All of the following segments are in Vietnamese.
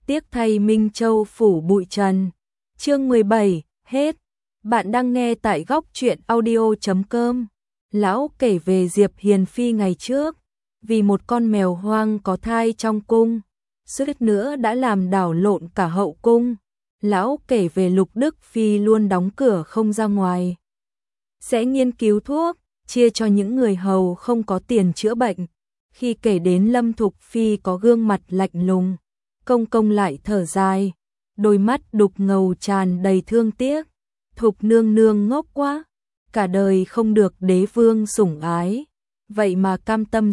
tiếc thay Minh Châu phủ bụi trần. Chương 17, hết. Bạn đang nghe tại góc truyện audio.com. Lão kể về Diệp Hiền Phi ngày trước, vì một con mèo hoang có thai trong cung, suýt nữa đã làm đảo lộn cả hậu cung. Lão kể về Lục Đức Phi luôn đóng cửa không ra ngoài, sẽ nghiên cứu thuốc, chia cho những người hầu không có tiền chữa bệnh. Khi kể đến Lâm Thục Phi có gương mặt lạnh lùng, công công lại thở dài, đôi mắt đục ngầu tràn đầy thương tiếc. Thục nương nương ngốc quá, cả đời không được đế vương sủng ái, vậy mà cam tâm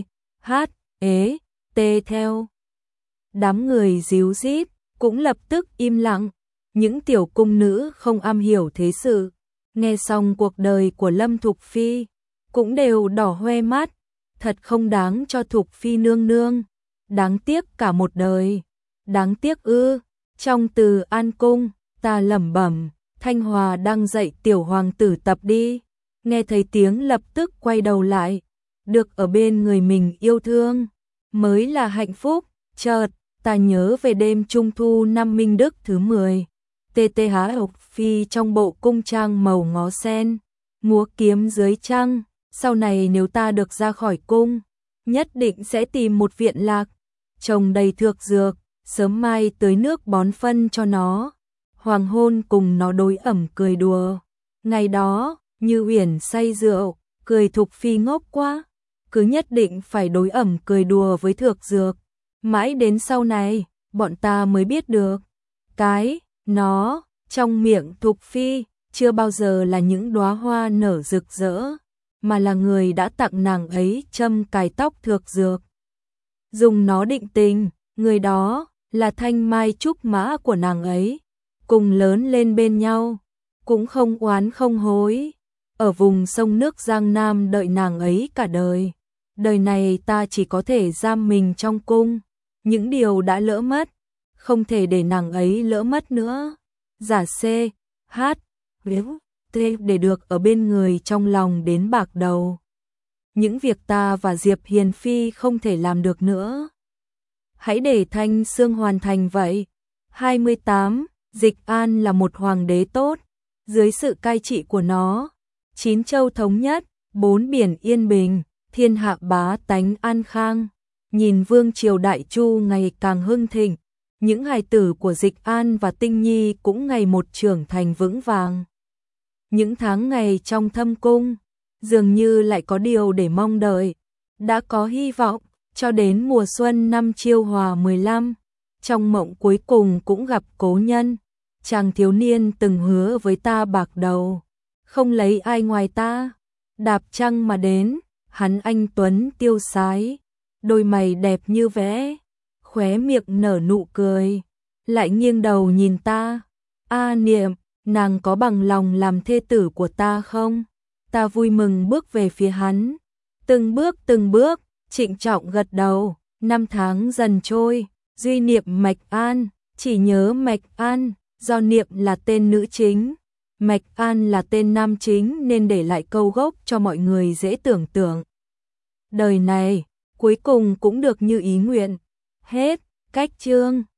tê theo. Đám người díu dít cũng lập tức im lặng, những tiểu cung nữ không am hiểu thế sự, nghe xong cuộc đời của Lâm Thục Phi, cũng đều đỏ hoe mắt, thật không đáng cho Thục Phi nương nương, đáng tiếc cả một đời, đáng tiếc ư. Trong Từ An cung, ta lẩm bẩm, Thanh Hòa đang dạy tiểu hoàng tử tập đi, nghe thấy tiếng lập tức quay đầu lại, được ở bên người mình yêu thương, mới là hạnh phúc. Chợt, ta nhớ về đêm Trung thu năm Minh Đức thứ 10, TTH Thục Phi trong bộ cung trang màu ngó sen, múa kiếm dưới trăng. Sau này nếu ta được ra khỏi cung, nhất định sẽ tìm một viện lạc, trồng đầy thược dược, sớm mai tưới nước bón phân cho nó, hoàng hôn cùng nó đối ẩm cười đùa. Ngày đó, Như Uyển say rượu, cười Thục Phi ngốc quá, cứ nhất định phải đối ẩm cười đùa với thược dược. Mãi đến sau này, bọn ta mới biết được, nó trong miệng Thục Phi chưa bao giờ là những đóa hoa nở rực rỡ, mà là người đã tặng nàng ấy châm cài tóc thược dược. Dùng nó định tình, người đó là thanh mai trúc mã của nàng ấy, cùng lớn lên bên nhau, cũng không oán không hối, ở vùng sông nước Giang Nam đợi nàng ấy cả đời. Đời này ta chỉ có thể giam mình trong cung, những điều đã lỡ mất, không thể để nàng ấy lỡ mất nữa. Giả để được ở bên người trong lòng đến bạc đầu. Những việc ta và Diệp Hiền Phi không thể làm được nữa, hãy để Thanh Sương hoàn thành vậy. 28. Dịch An là một hoàng đế tốt, dưới sự cai trị của nó, 9 châu thống nhất, 4 biển yên bình, thiên hạ bá tánh an khang. Nhìn vương triều Đại Chu ngày càng hưng thịnh, những hài tử của Dịch An và Tinh Nhi cũng ngày một trưởng thành vững vàng. Những tháng ngày trong thâm cung, dường như lại có điều để mong đợi, đã có hy vọng, cho đến mùa xuân năm Chiêu Hòa 15, trong mộng cuối cùng cũng gặp cố nhân, chàng thiếu niên từng hứa với ta bạc đầu, không lấy ai ngoài ta, đạp trăng mà đến, hắn anh tuấn tiêu sái, đôi mày đẹp như vẽ, khóe miệng nở nụ cười, lại nghiêng đầu nhìn ta. A Niệm, nàng có bằng lòng làm thê tử của ta không? Ta vui mừng bước về phía hắn, từng bước, trịnh trọng gật đầu. Năm tháng dần trôi, duy niệm Mạch An, chỉ nhớ Mạch An, do Niệm là tên nữ chính, Mạch An là tên nam chính nên để lại câu gốc cho mọi người dễ tưởng tượng. Đời này, cuối cùng cũng được như ý nguyện. Hết, cách chương.